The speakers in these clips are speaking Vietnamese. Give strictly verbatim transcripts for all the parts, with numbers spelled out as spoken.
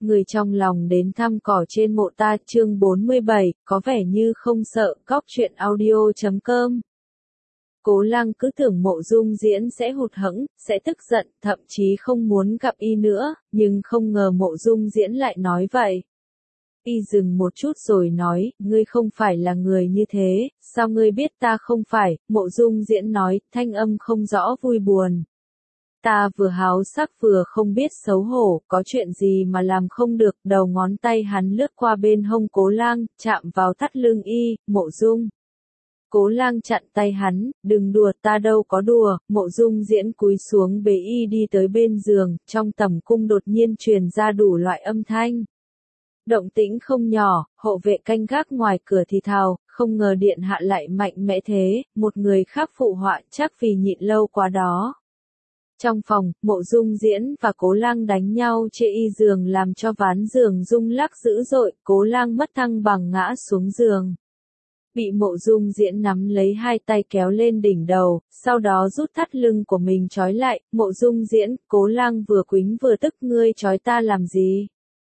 người trong lòng đến thăm cỏ trên mộ ta, chương bốn mươi bảy, có vẻ như không sợ, cóc truyện audio chấm com. Cố Lăng cứ tưởng Mộ Dung Diễn sẽ hụt hẫng, sẽ tức giận, thậm chí không muốn gặp y nữa, nhưng không ngờ Mộ Dung Diễn lại nói vậy. Y dừng một chút rồi nói, ngươi không phải là người như thế, sao ngươi biết ta không phải, Mộ Dung Diễn nói, thanh âm không rõ vui buồn. Ta vừa háo sắc vừa không biết xấu hổ, có chuyện gì mà làm không được, đầu ngón tay hắn lướt qua bên hông Cố Lang, chạm vào thắt lưng y, Mộ Dung. Cố Lang chặn tay hắn, đừng đùa, ta đâu có đùa, Mộ Dung Diễn cúi xuống bế y đi tới bên giường, trong tầm cung đột nhiên truyền ra đủ loại âm thanh. Động tĩnh không nhỏ, hộ vệ canh gác ngoài cửa thì thào, không ngờ điện hạ lại mạnh mẽ thế, một người khác phụ họa chắc vì nhịn lâu quá đó. Trong phòng, Mộ Dung Diễn và Cố Lang đánh nhau trên y giường làm cho ván giường rung lắc dữ dội, Cố Lang mất thăng bằng ngã xuống giường. Bị Mộ Dung Diễn nắm lấy hai tay kéo lên đỉnh đầu, sau đó rút thắt lưng của mình trói lại, Mộ Dung Diễn, Cố Lang vừa quýnh vừa tức, ngươi trói ta làm gì?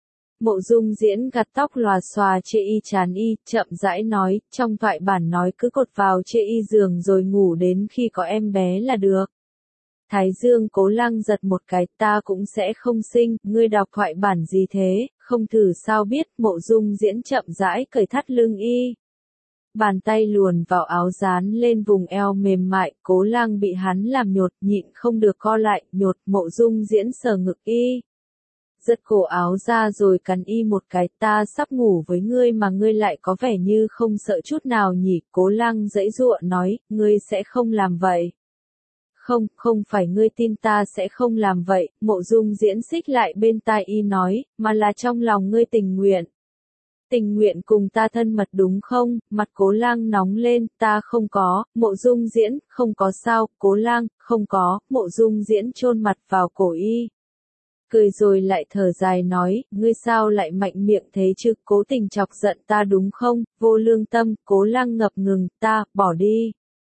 Mộ Dung Diễn gạt tóc lòa xòa chê y chán y, chậm rãi nói, trong thoại bản nói cứ cột vào chê y giường rồi ngủ đến khi có em bé là được. Thái dương Cố Lang giật một cái, ta cũng sẽ không sinh, ngươi đọc thoại bản gì thế, không thử sao biết, Mộ Dung Diễn chậm rãi cởi thắt lưng y. Bàn tay luồn vào áo dán lên vùng eo mềm mại, Cố Lang bị hắn làm nhột, nhịn không được co lại, nhột, Mộ Dung Diễn sờ ngực y. Giật cổ áo ra rồi cắn y một cái, ta sắp ngủ với ngươi mà ngươi lại có vẻ như không sợ chút nào nhỉ, Cố Lang giãy giụa nói, ngươi sẽ không làm vậy. Không, không phải ngươi tin ta sẽ không làm vậy, Mộ Dung Diễn xích lại bên tai y nói, mà là trong lòng ngươi tình nguyện. Tình nguyện cùng ta thân mật đúng không, mặt Cố Lang nóng lên, ta không có, Mộ Dung Diễn, không có sao, Cố Lang, không có, Mộ Dung Diễn chôn mặt vào cổ y. Cười rồi lại thở dài nói, ngươi sao lại mạnh miệng thế chứ, cố tình chọc giận ta đúng không, vô lương tâm, Cố Lang ngập ngừng, ta, bỏ đi.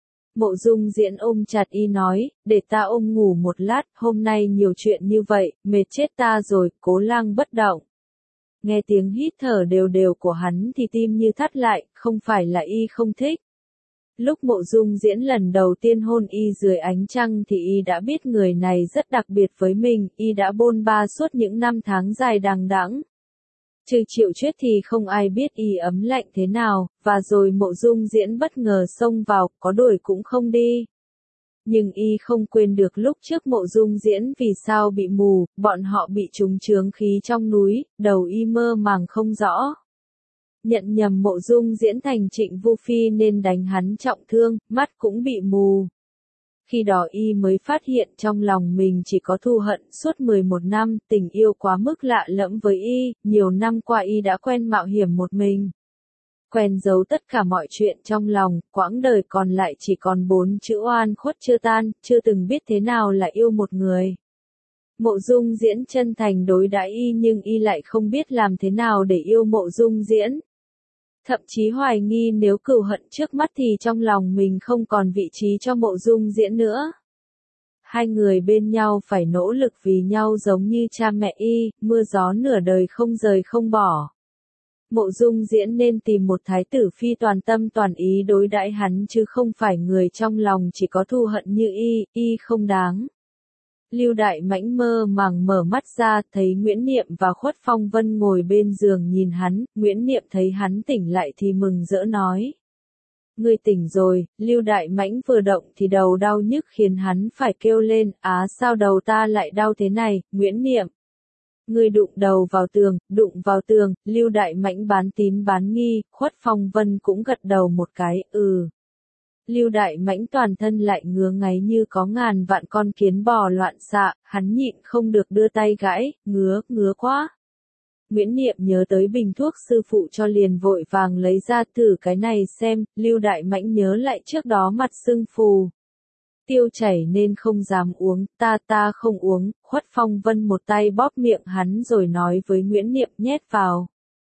Mộ Dung Diễn ôm chặt y nói, để ta ôm ngủ một lát, hôm nay nhiều chuyện như vậy, mệt chết ta rồi, Cố Lang bất động. Nghe tiếng hít thở đều đều của hắn thì tim như thắt lại, không phải là y không thích. Lúc Mộ Dung Diễn lần đầu tiên hôn y dưới ánh trăng thì y đã biết người này rất đặc biệt với mình, y đã bôn ba suốt những năm tháng dài đằng đẵng. Trừ Triệu Chuyết thì không ai biết y ấm lạnh thế nào, và rồi Mộ Dung Diễn bất ngờ xông vào, có đuổi cũng không đi. Nhưng y không quên được lúc trước Mộ Dung Diễn vì sao bị mù, bọn họ bị trúng chướng khí trong núi, đầu y mơ màng không rõ. Nhận nhầm Mộ Dung Diễn thành Trịnh Vu Phi nên đánh hắn trọng thương, mắt cũng bị mù. Khi đó y mới phát hiện trong lòng mình chỉ có thù hận suốt mười một năm, tình yêu quá mức lạ lẫm với y, nhiều năm qua y đã quen mạo hiểm một mình. Quen giấu tất cả mọi chuyện trong lòng, quãng đời còn lại chỉ còn bốn chữ oan khuất chưa tan, chưa từng biết thế nào là yêu một người. Mộ Dung Diễn chân thành đối đãi y nhưng y lại không biết làm thế nào để yêu Mộ Dung Diễn. Thậm chí hoài nghi nếu cừu hận trước mắt thì trong lòng mình không còn vị trí cho Mộ Dung Diễn nữa. Hai người bên nhau phải nỗ lực vì nhau giống như cha mẹ y, mưa gió nửa đời không rời không bỏ. Mộ Dung Diễn nên tìm một thái tử phi toàn tâm toàn ý đối đãi hắn chứ không phải người trong lòng chỉ có thù hận như y, y không đáng. Lưu Đại Mãnh mơ màng mở mắt ra, thấy Nguyễn Niệm và Khuất Phong Vân ngồi bên giường nhìn hắn, Nguyễn Niệm thấy hắn tỉnh lại thì mừng rỡ nói. Ngươi tỉnh rồi, Lưu Đại Mãnh vừa động thì đầu đau nhức khiến hắn phải kêu lên, á sao đầu ta lại đau thế này, Nguyễn Niệm. Ngươi đụng đầu vào tường, đụng vào tường, Lưu Đại Mãnh bán tín bán nghi, Khuất Phong Vân cũng gật đầu một cái, ừ. Lưu Đại Mãnh toàn thân lại ngứa ngáy như có ngàn vạn con kiến bò loạn xạ, hắn nhịn không được đưa tay gãi, ngứa, ngứa quá. Nguyễn Niệm nhớ tới bình thuốc sư phụ cho liền vội vàng lấy ra thử cái này xem, Lưu Đại Mãnh nhớ lại trước đó mặt sưng phù. Tiêu chảy nên không dám uống, ta ta không uống, Khuất Phong Vân một tay bóp miệng hắn rồi nói với Nguyễn Niệm nhét vào.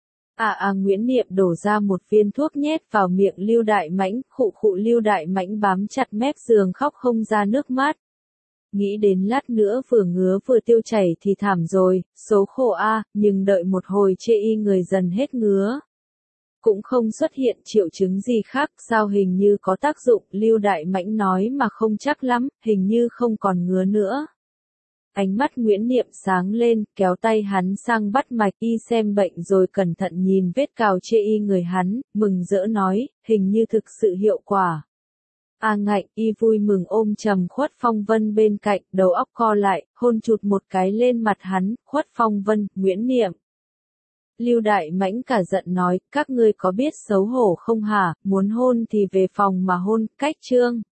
À à Nguyễn Niệm đổ ra một viên thuốc nhét vào miệng Lưu Đại Mãnh, khụ khụ Lưu Đại Mãnh bám chặt mép giường khóc không ra nước mắt. Nghĩ đến lát nữa vừa ngứa vừa tiêu chảy thì thảm rồi, số khổ a, nhưng đợi một hồi chê y người dần hết ngứa. Cũng không xuất hiện triệu chứng gì khác, sao hình như có tác dụng, Lưu Đại Mãnh nói mà không chắc lắm, hình như không còn ngứa nữa. Ánh mắt Nguyễn Niệm sáng lên, kéo tay hắn sang bắt mạch y xem bệnh rồi cẩn thận nhìn vết cào chê y người hắn, mừng rỡ nói, hình như thực sự hiệu quả. A Ngạnh, y vui mừng ôm chầm Khuất Phong Vân bên cạnh, đầu óc co lại, hôn chụt một cái lên mặt hắn, Khuất Phong Vân, Nguyễn Niệm. Lưu Đại Mãnh cả giận nói, các ngươi có biết xấu hổ không hả, muốn hôn thì về phòng mà hôn, cách trương.